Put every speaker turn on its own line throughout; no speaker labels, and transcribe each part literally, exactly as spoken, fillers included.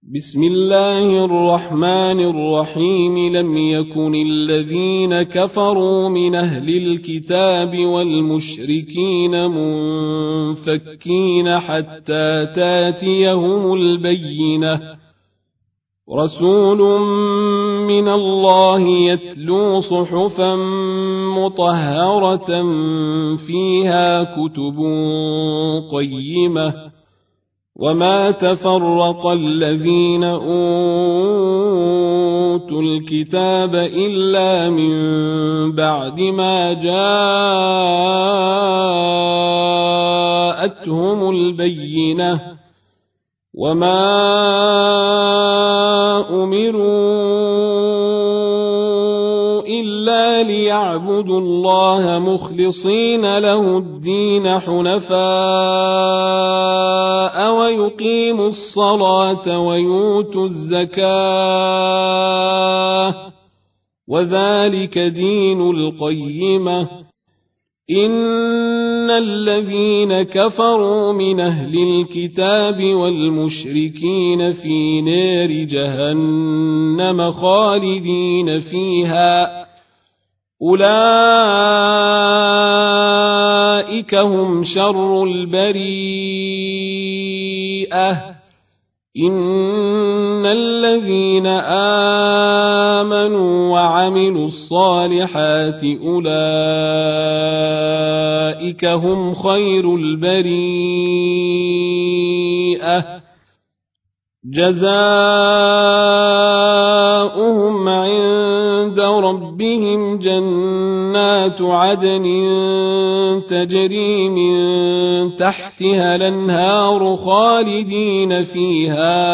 بسم الله الرحمن الرحيم لم يكن الذين كفروا من أهل الكتاب والمشركين منفكين حتى تاتيهم البينة رسول من الله يتلو صحفا مطهرة فيها كتب قيمة وما تفرق الذين أوتوا الكتاب إلا من بعد ما جاءتهم البينة وما أمروا إلا ليعبدوا الله مخلصين له الدين حنفاء ويقيموا الصلاة ويؤتوا الزكاة وذلك دين القيمة إن الذين كفروا من أهل الكتاب والمشركين في نار جهنم خالدين فيها أولئك هم شر البريئة إن الذين آمنوا وعملوا الصالحات أولئك هم خير البريئة جزاؤهم عند ربهم جنات عدن تجري من تحتها الأنهار خالدين فيها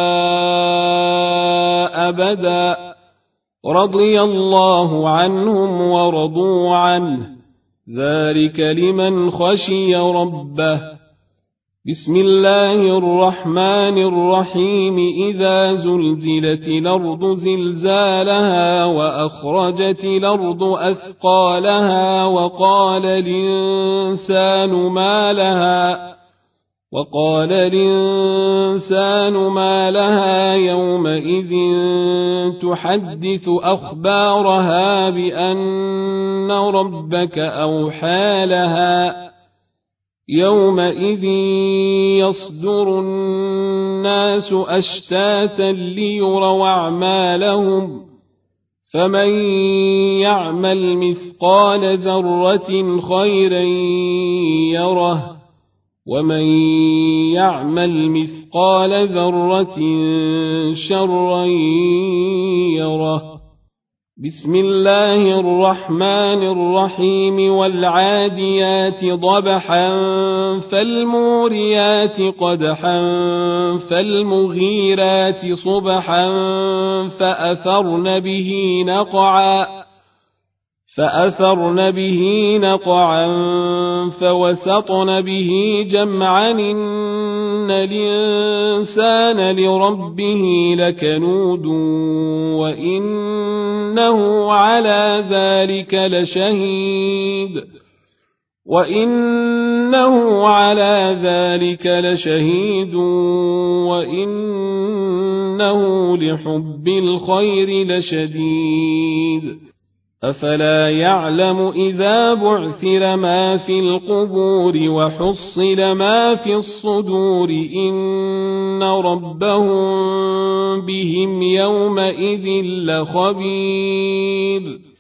أبدا رضي الله عنهم ورضوا عنه ذلك لمن خشي ربه بسم الله الرحمن الرحيم إذا زلزلت الأرض زلزالها وأخرجت الأرض أثقالها وقال الإنسان ما لها وقال الإنسان ما لها يومئذ تحدث أخبارها بأن ربك أوحى لها يومئذ يصدر الناس أشتاتا ليروا أعمالهم فمن يعمل مثقال ذرة خيرا يره ومن يعمل مثقال ذرة شرا يره بسم الله الرحمن الرحيم والعاديات ضبحا فالموريات قدحا فالمغيرات صبحا فأثرن به نقعا فأثرن به نقعا فوسطن به جمعا إن الإنسان لربه لكنود وإنه على ذلك لشهيد وإنه على ذلك لشهيد وإنه لحب الخير لشديد أفلا يعلم إذا بعثر ما في القبور وحصل ما في الصدور إن ربهم بهم يومئذ لخبير